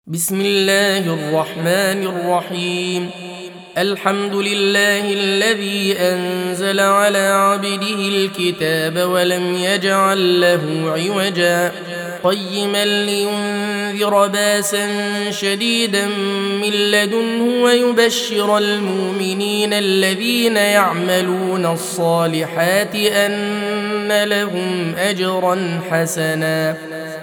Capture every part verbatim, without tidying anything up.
بسم الله الرحمن الرحيم. الحمد لله الذي أنزل على عبده الكتاب ولم يجعل له عوجا قيما لينذر باسا شديدا من لدنه ويبشر المؤمنين الذين يعملون الصالحات أن لهم أجرا حسنا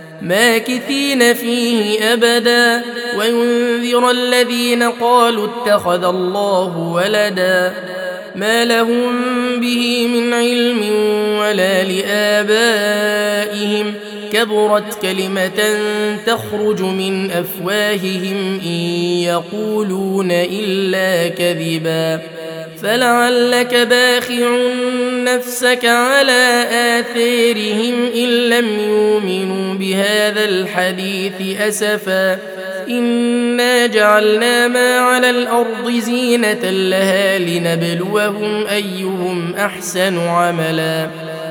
ماكثين فيه أبدا وينذر الذين قالوا اتخذ الله ولدا ما لهم به من علم ولا لآبائهم كبرت كلمة تخرج من أفواههم إن يقولون إلا كذبا فلعلك باخع نفسك على آثارهم إن لم يؤمنوا بهذا الحديث أسفا إنا جعلنا ما على الأرض زينة لها لنبلوهم أيهم أحسن عملا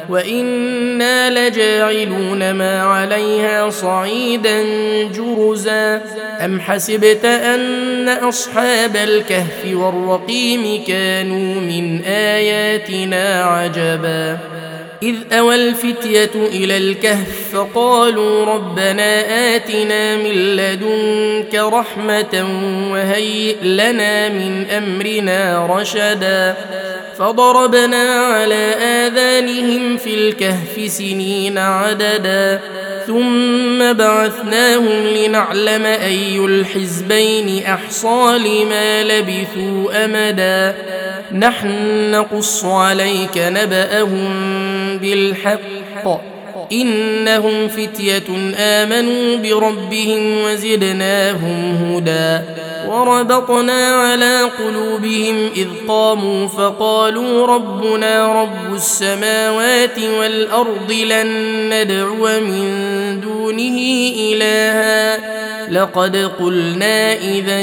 وإنا لجاعلون ما عليها صعيدا جرزا أم حسبت أن أصحاب الكهف والرقيم كانوا من آياتنا عجبا إذ أوى الفتية إلى الكهف فقالوا ربنا آتنا من لدنك رحمة وهيئ لنا من أمرنا رشدا فضربنا على آذانهم في الكهف سنين عددا ثم بعثناهم لنعلم أي الحزبين أحصى لما لبثوا أمدا نحن نقص عليك نبأهم بالحق إنهم فتية آمنوا بربهم وزدناهم هدى وربطنا على قلوبهم إذ قاموا فقالوا ربنا رب السماوات والأرض لن ندعو من دونه إلها لقد قلنا إذا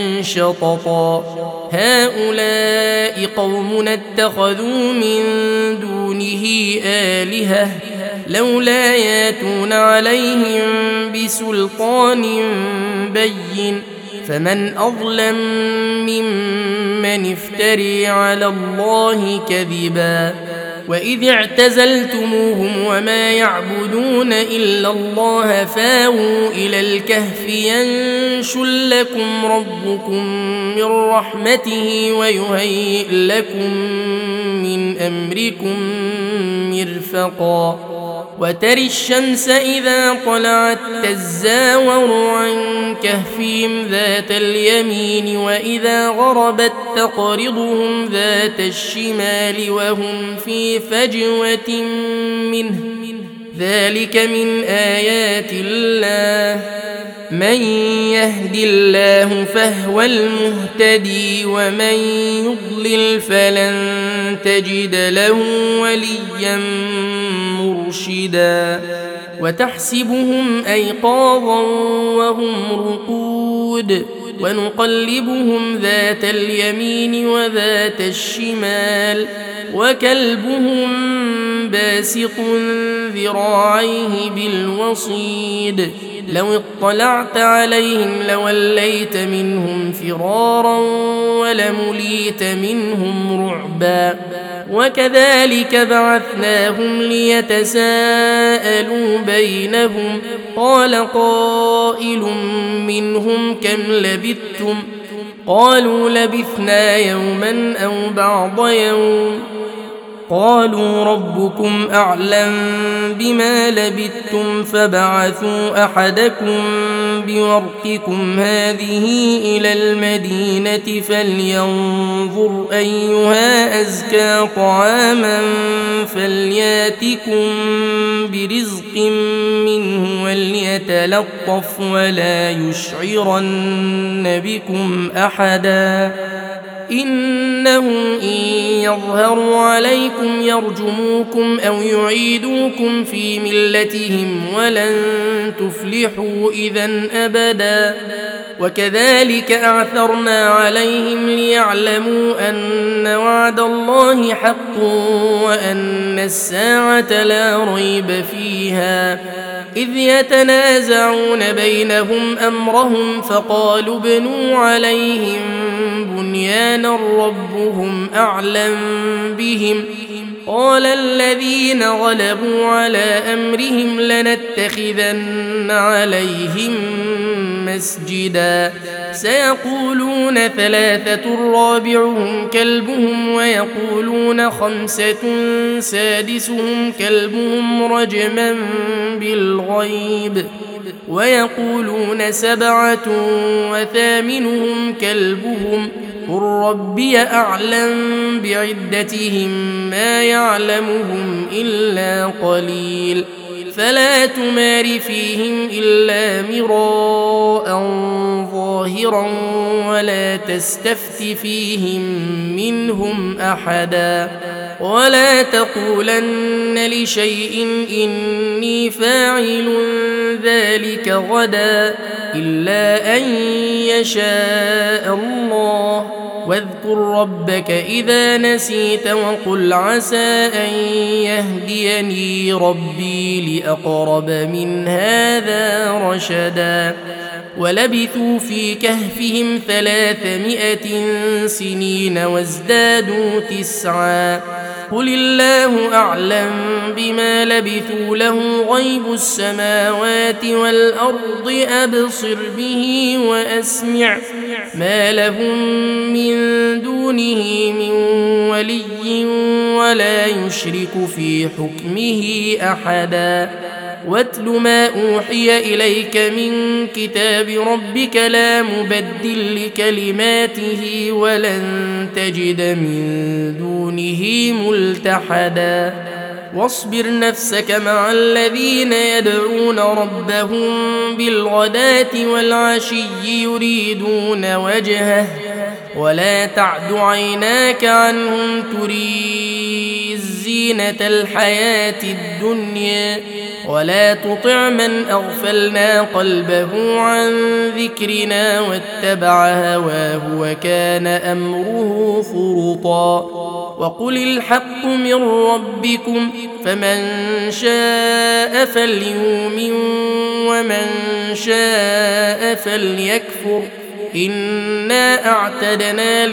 شططا هؤلاء قومنا اتخذوا من دونه آلهة لولا ياتون عليهم بسلطان بين فمن أظلم ممن افتري على الله كذبا وإذ اعتزلتموهم وما يعبدون إلا الله فاووا إلى الكهف ينشر لكم ربكم من رحمته ويهيئ لكم من أمركم مرفقا وترى الشمس إذا طلعت تزاور عن كهفهم ذات اليمين وإذا غربت تقرضهم ذات الشمال وهم في فجوة منه ذلك من آيات الله من يهد الله فهو المهتدي ومن يضلل فلن تجد له وليا مرشدا وتحسبهم أيقاظا وهم رقود ونقلبهم ذات اليمين وذات الشمال وكلبهم باسط ذراعيه بالوصيد لو اطلعت عليهم لوليت منهم فرارا ولمليت منهم رعبا وكذلك بعثناهم ليتساءلوا بينهم قال قائل منهم كم لبثتم قالوا لبثنا يوما أو بعض يوم قالوا ربكم أعلم بما لبثتم فبعثوا أحدكم بورقكم هذه إلى المدينة فلينظر أيها أزكى طعاما فلياتكم برزق منه وليتلطف ولا يشعرن بكم أحدا إنهم إن يظهروا عليكم يرجموكم أو يعيدوكم في ملتهم ولن تفلحوا إذا أبدا وكذلك أعثرنا عليهم ليعلموا أن وعد الله حق وأن الساعة لا ريب فيها إذ يتنازعون بينهم أمرهم فقالوا ابنوا عليهم بنيانا ربهم أعلم بهم قال الذين غلبوا على أمرهم لنتخذن عليهم مسجدا سيقولون ثلاثة رابعهم كلبهم ويقولون خمسة سادسهم كلبهم رجما بالغيب ويقولون سبعة وثامنهم كلبهم قل ربي أعلم بعدتهم ما يعلمهم إلا قليل فلا تمار فيهم إلا مراء ظاهرا ولا تستفت فيهم منهم أحدا ولا تقولن لشيء إني فاعل ذلك غدا إلا أن يشاء الله واذكر ربك إذا نسيت وقل عسى أن يهديني ربي لأقرب من هذا رشدا ولبثوا في كهفهم ثلاثمائة سنين وازدادوا تسعا قل الله أعلم بما لبثوا له غيب السماوات والأرض أبصر به وأسمع ما لهم من دونه من ولي ولا يشرك في حكمه أحدا واتل ما أوحي إليك من كتاب ربك لا مبدل لكلماته ولن تجد من دونه ملتحدا واصبر نفسك مع الذين يدعون ربهم بالغداة والعشي يريدون وجهه ولا تعد عيناك عنهم تريد زينة الحياة الدنيا ولا تطع من أغفلنا قلبه عن ذكرنا واتبع هواه وكان أمره فرطا وقل الحق من ربكم فمن شاء فليؤمن ومن شاء فليكفر إنا أعتدنا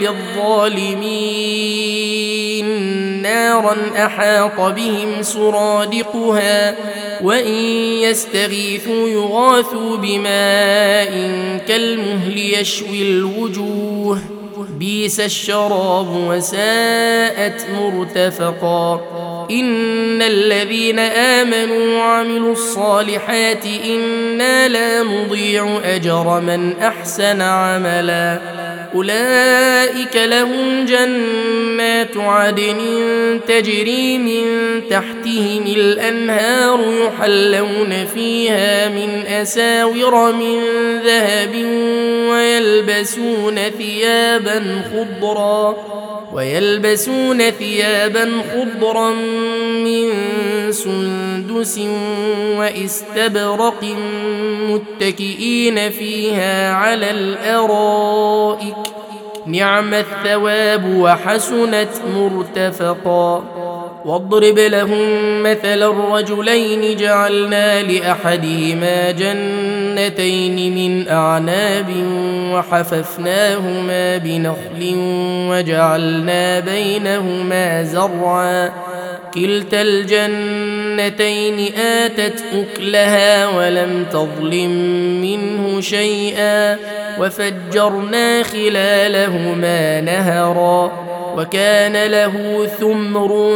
للظالمين نارا أحاط بهم سرادقها وإن يستغيثوا يغاثوا بماء كالمهل يشوي الوجوه بئس الشراب وساءت مرتفقا إن الذين آمنوا وعملوا الصالحات إنا لا نضيع أجر من أحسن عملا أولئك لهم جنات عدن تجري من تحتهم الأنهار يحلون فيها من أساور من ذهب ويلبسون ثيابا خضرا ويلبسون ثيابا خضرا من سندس واستبرق متكئين فيها على الأرائك نعم الثواب وحسنت مرتفقا واضرب لهم مثل الرجلين جعلنا لأحدهما جنتين من أعناب وحففناهما بنخل وجعلنا بينهما زرعا كلتا الجنتين آتت أكلها ولم تظلم منه شيئا وفجرنا خلالهما نهرا وكان له ثمر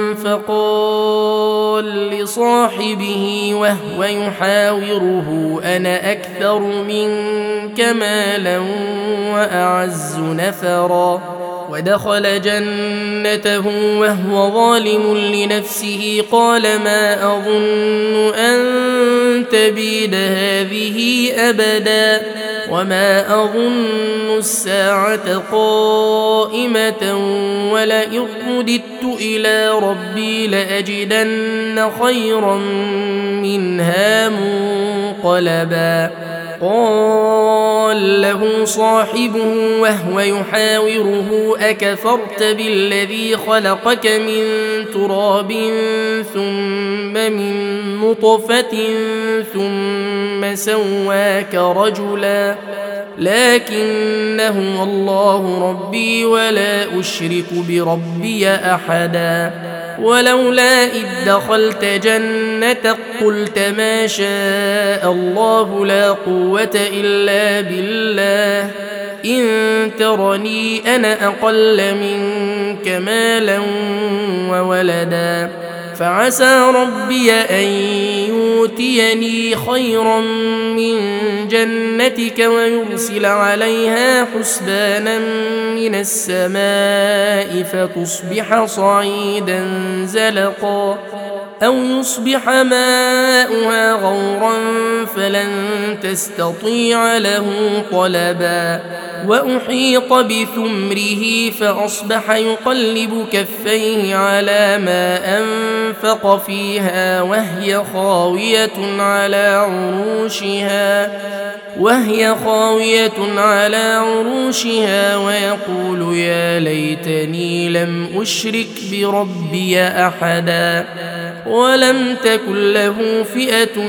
فقال لصاحبه وهو يحاوره أنا أكثر منك مالا وأعز نفرا ودخل جنته وهو ظالم لنفسه قال ما أظن أن تبيد هذه أبدا وما أظن الساعة قائمة ولئن رددت إلى ربي لأجدن خيرا منها منقلبا قال قال له صاحبه وهو يحاوره أكفرت بالذي خلقك من تراب ثم من نطفة ثم سواك رجلا لكن هو الله ربي ولا أشرك بربي أحدا ولولا إذ دخلت جنتك قلت ما شاء الله لا قوة إلا بالله إن ترني أنا أقل منك مالا وولدا فعسى ربي أن يؤتيني خيرا من جنتك ويرسل عليها حسبانا من السماء فتصبح صعيدا زلقا أو يصبح ماؤها غورا فلن تستطيع له طلبا وأحيط بثمره فأصبح يقلب كفيه على ما أنفق فيها وهي خاوية على عروشها وهي خاوية على عروشها ويقول يا ليتني لم أشرك بربي أحدا ولم تكن له فئة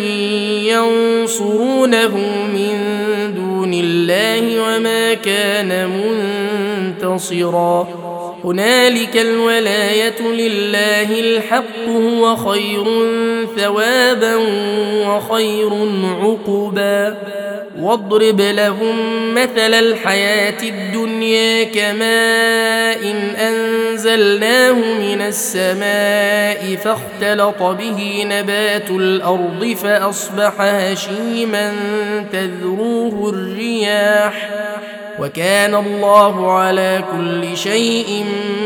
ينصرونه من دون الله وما كان منتصرا هنالك الولاية لله الحق هو خير ثوابا وخير عقبا واضرب لهم مثل الحياة الدنيا كماء إن أنزلناه من السماء فاختلط به نبات الأرض فأصبح هشيما تذروه الرياح وكان الله على كل شيء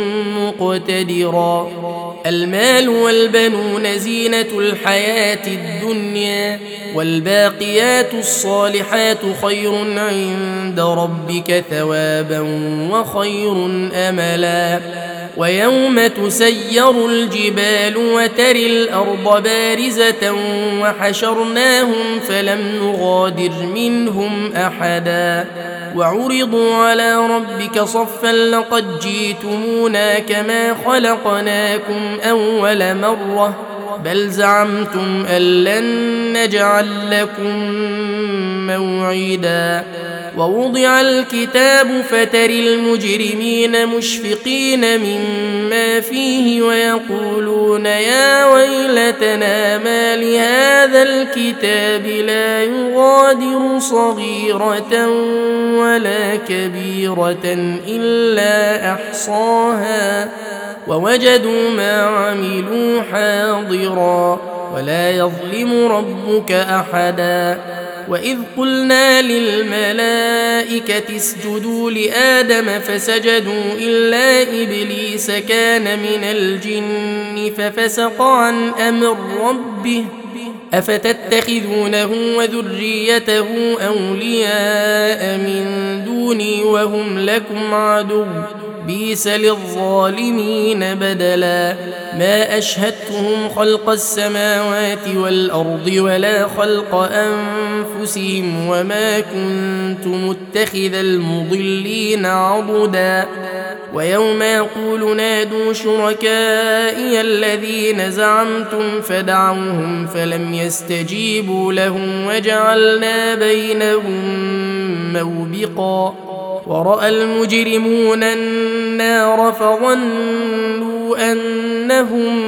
مقتدرا المال والبنون زينة الحياة الدنيا والباقيات الصالحات خير عند ربك ثوابا وخير أملا ويوم تسير الجبال وترى الأرض بارزة وحشرناهم فلم نغادر منهم أحدا وعرضوا على ربك صفا لقد جئتمونا كما خلقناكم أول مرة بل زعمتم أن لن نجعل لكم موعدا ووضع الكتاب فترى المجرمين مشفقين مما فيه ويقولون يا ويلتنا ما لهذا الكتاب لا يغادر صغيرة ولا كبيرة إلا أحصاها ووجدوا ما عملوا حاضرا ولا يظلم ربك أحدا وإذ قلنا للملائكة اسجدوا لآدم فسجدوا إلا إبليس كان من الجن ففسق عن أمر ربه أفتتخذونه وذريته أولياء من دوني وهم لكم عدو بئس للظالمين بدلا ما أشهدتهم خلق السماوات والأرض ولا خلق أنفسهم وما كنت متخذ المضلين عضدا ويوم يقول نادوا شركائي الذين زعمتم فدعوهم فلم يستجيبوا لهم وجعلنا بينهم موبقا ورأى المجرمون النار فظنوا أنهم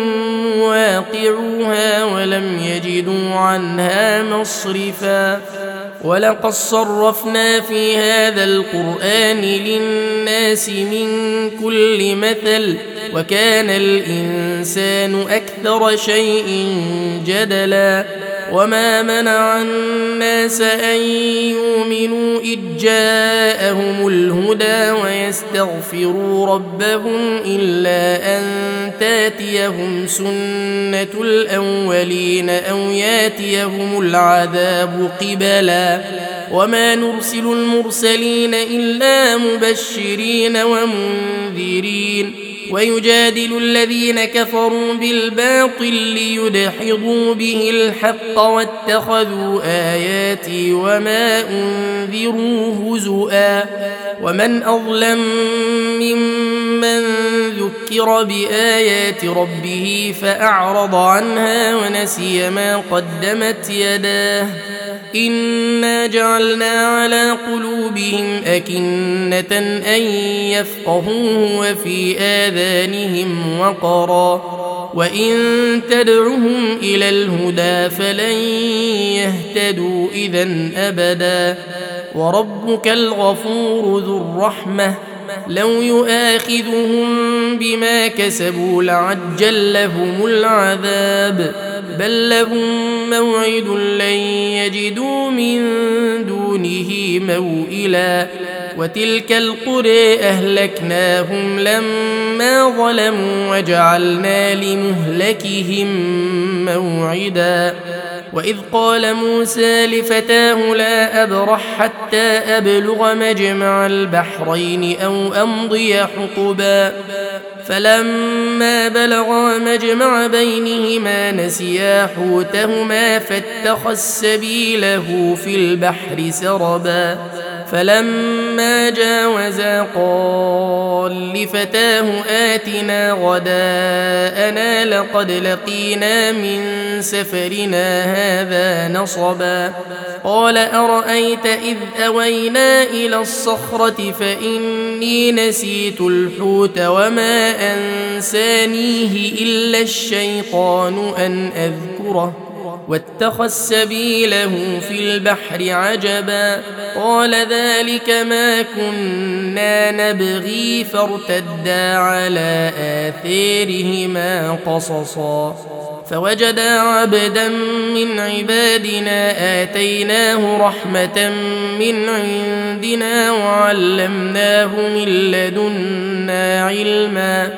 واقعوها ولم يجدوا عنها مصرفا ولقد صرفنا في هذا القرآن للناس من كل مثل وكان الإنسان أكثر شيء جدلا وما منع الناس أن يؤمنوا إذ جاءهم الهدى ويستغفروا ربهم إلا أن تاتيهم سنة الأولين أو ياتيهم العذاب قبلا وما نرسل المرسلين إلا مبشرين ومنذرين ويجادل الذين كفروا بالباطل ليدحضوا به الحق واتخذوا آياتي وما أنذروا هزؤا ومن أظلم ممن ذكر بآيات ربه فأعرض عنها ونسي ما قدمت يداه إنا جعلنا على قلوبهم أكنة أن يفقهوه وفي آذانهم وقرا وإن تدعهم إلى الهدى فلن يهتدوا إذا أبدا وربك الغفور ذو الرحمة لو يؤاخذهم بما كسبوا لعجل لهم العذاب بل لهم موعد لن يجدوا من دونه موئلا وتلك القرى أهلكناهم لما ظلموا وجعلنا لمهلكهم موعدا وإذ قال موسى لفتاه لا أبرح حتى أبلغ مجمع البحرين أو أمضي حقبا فلما بلغا مجمع بينهما نسيا حوتهما فاتخذ سبيله في البحر سربا فلما جاوزا قال لفتاه آتنا غداءنا لقد لقينا من سفرنا هذا نصبا قال أرأيت إذ أوينا إلى الصخرة فإني نسيت الحوت وما أنسانيه إلا الشيطان أن أذكره واتخذ سبيله في البحر عجبا قال ذلك ما كنا نبغي فارتدا على آثارهما قصصا فوجدا عبدا من عبادنا آتيناه رحمة من عندنا وعلمناه من لدنا علما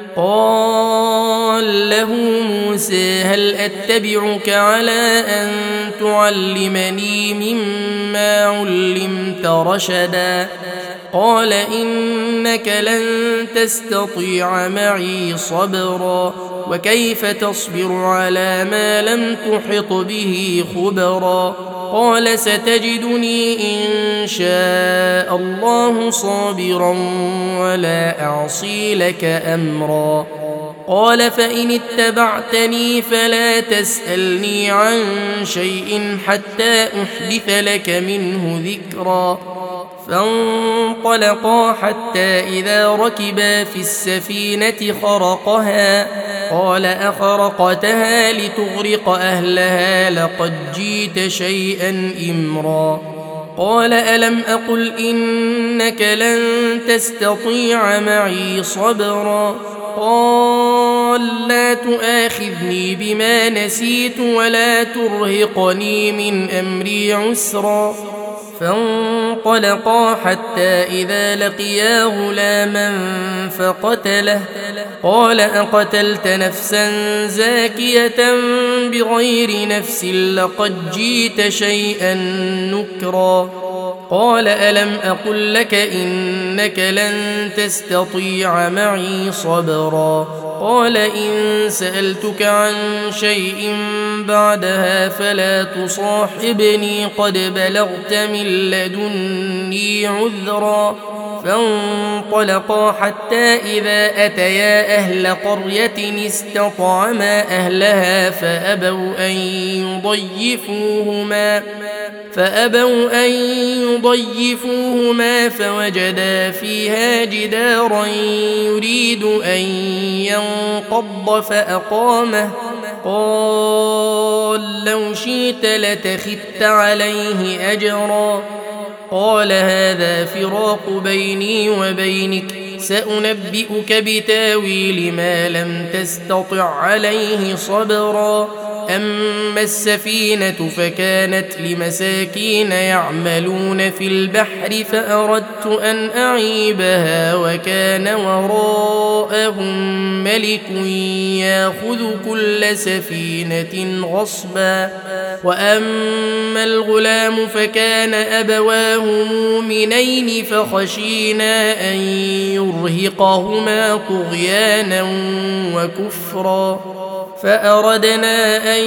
قال له موسى هل أتبعك على أن تعلمني مما علمت رشدا قال إنك لن تستطيع معي صبرا وكيف تصبر على ما لم تحط به خبرا قال ستجدني إن شاء الله صابرا ولا أعصي لك أمرا قال فإن اتبعتني فلا تسألني عن شيء حتى أحدث لك منه ذكرا فانطلقا حتى إذا ركبا في السفينة خرقها قال أخرقتها لتغرق أهلها لقد جئت شيئا إمرا قال ألم أقل إنك لن تستطيع معي صبرا قال لا تؤاخذني بما نسيت ولا ترهقني من أمري عسرا فانطلقا حتى إذا لقيا غلاما فقتله قال أقتلت نفسا زاكية بغير نفس لقد جئت شيئا نكرا قال ألم أقل لك إنك لن تستطيع معي صبرا قال إن سألتك عن شيء بعدها فلا تصاحبني قد بلغت من لدني عذرا فانطلقا حتى إذا أتيا أهل قرية استطعما أهلها فأبوا أن يضيفوهما فأبوا أن يضيفوهما فوجدا فيها جدارا يريد أن ينقض فأقامه قال لو شئت لتخذت عليه أجرا قال هذا فراق بيني وبينك سأنبئك بتاويل ما لم تستطع عليه صبرا أما السفينة فكانت لمساكين يعملون في البحر فأردت أن أعيبها وكان وراءهم ملك يأخذ كل سفينة غصبا. وأما الغلام فكان أبواه مؤمنين فخشينا أن يرهقهما طغيانا وكفرا فأردنا أن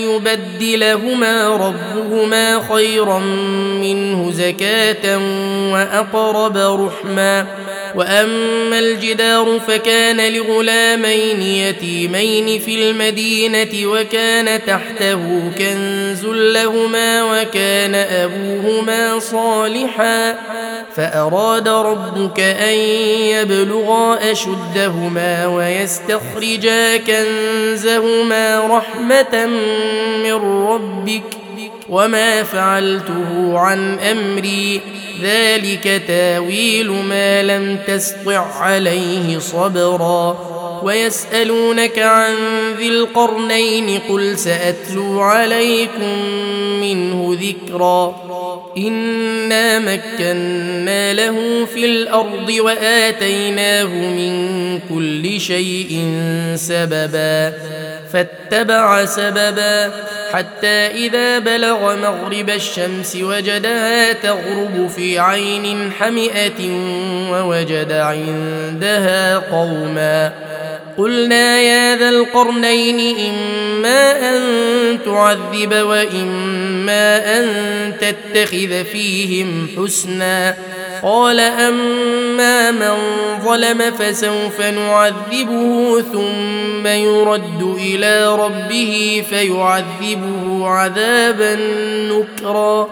يبدلهما ربهما خيرا منه زكاة وأقرب رحما. وأما الجدار فكان لغلامين يتيمين في المدينة وكان تحته كنز لهما وكان أبوهما صالحا فأراد ربك أن يبلغا أشدهما ويستخرجا كنزهما رحمة من ربك وما فعلته عن أمري ذلك تاويل ما لم تسطع عليه صبرا. ويسألونك عن ذي القرنين قل سأتلو عليكم منه ذكرا. إنا مكنا له في الأرض وآتيناه من كل شيء سببا فاتبع سببا حتى إذا بلغ مغرب الشمس وجدها تغرب في عين حمئة ووجد عندها قوما قلنا يا ذا القرنين إما أن تعذب وإما أن تتخذ فيهم حسنا قال أما من ظلم فسوف نعذبه ثم يرد إلى ربه فيعذبه عذابا نكرا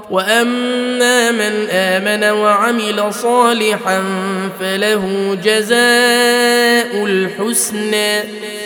وأما من آمن وعمل صالحا فله جزاء الحسنى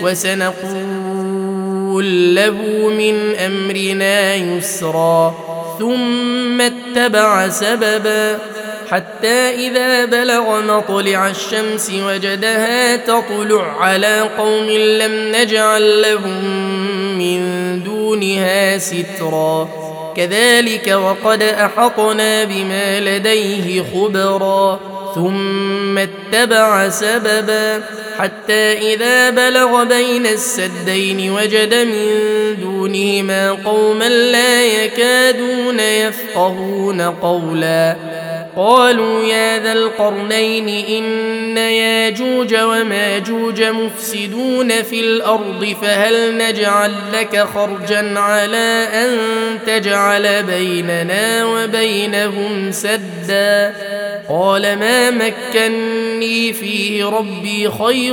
وسنقول له من أمرنا يسرا ثم اتبع سببا حتى إذا بلغ مطلع الشمس وجدها تطلع على قوم لم نجعل لهم من دونها سترا كذلك وقد أحطنا بما لديه خبرا ثم اتبع سببا حتى إذا بلغ بين السدين وجد من دونهما قوما لا يكادون يفقهون قولا قالوا يا ذا القرنين إن ياجوج وماجوج مفسدون في الأرض فهل نجعل لك خرجا على أن تجعل بيننا وبينهم سدا قال ما مكني فيه ربي خير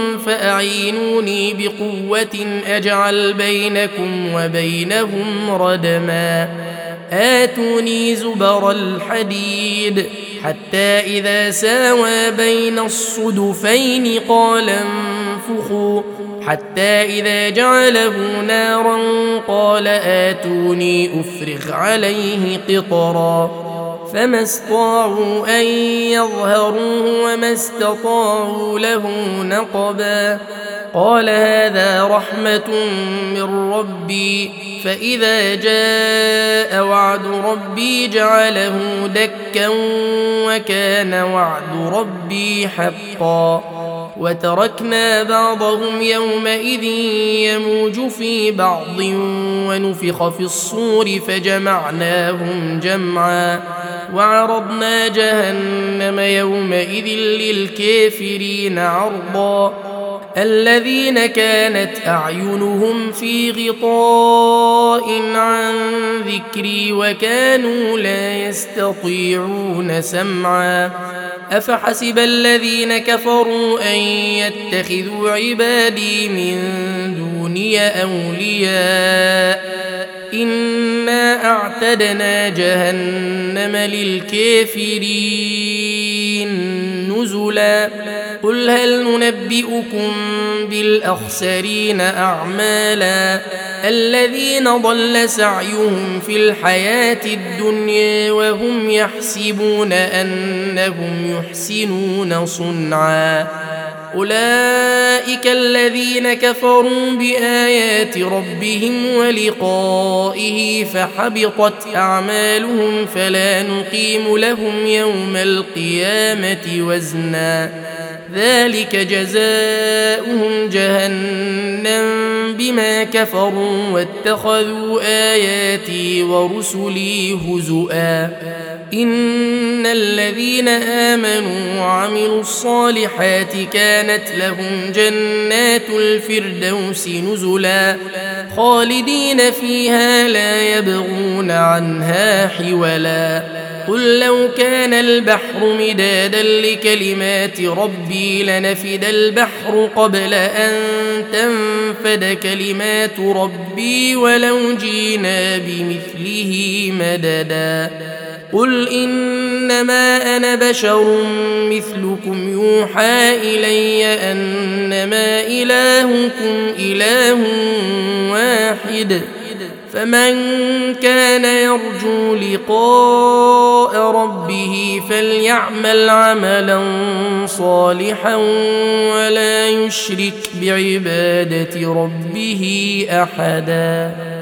فأعينوني بقوة أجعل بينكم وبينهم ردما آتوني زبر الحديد حتى إذا ساوى بين الصدفين قال انفخوا حتى إذا جعله نارا قال آتوني أفرغ عليه قطرا فما استطاعوا أن يظهروه وما استطاعوا له نقبا قال هذا رحمة من ربي فإذا جاء وعد ربي جعله دكا وكان وعد ربي حقا وتركنا بعضهم يومئذ يموج في بعض ونفخ في الصور فجمعناهم جمعا وعرضنا جهنم يومئذ للكافرين عرضا الذين كانت أعينهم في غطاء عن ذكري وكانوا لا يستطيعون سمعا أفحسب الذين كفروا أن يتخذوا عبادي من دوني أولياء إنا أعتدنا جهنم للكافرين نزلا قل هل ننبئكم بالأخسرين أعمالا الذين ضل سعيهم في الحياة الدنيا وهم يحسبون أنهم يحسنون صنعا أولئك الذين كفروا بآيات ربهم ولقائه فحبطت أعمالهم فلا نقيم لهم يوم القيامة وزنا ذلك جزاؤهم جهنم بما كفروا واتخذوا آياتي ورسلي هزؤا إن الذين آمنوا وعملوا الصالحات كانت لهم جنات الفردوس نزلا خالدين فيها لا يبغون عنها حولا قل لو كان البحر مدادا لكلمات ربي لنفد البحر قبل أن تنفد كلمات ربي ولو جينا بمثله مددا قل إنما أنا بشر مثلكم يوحى إلي أنما إلهكم إله واحد فمن كان يرجو لقاء ربه فليعمل عملا صالحا ولا يشرك بعبادة ربه أحدا.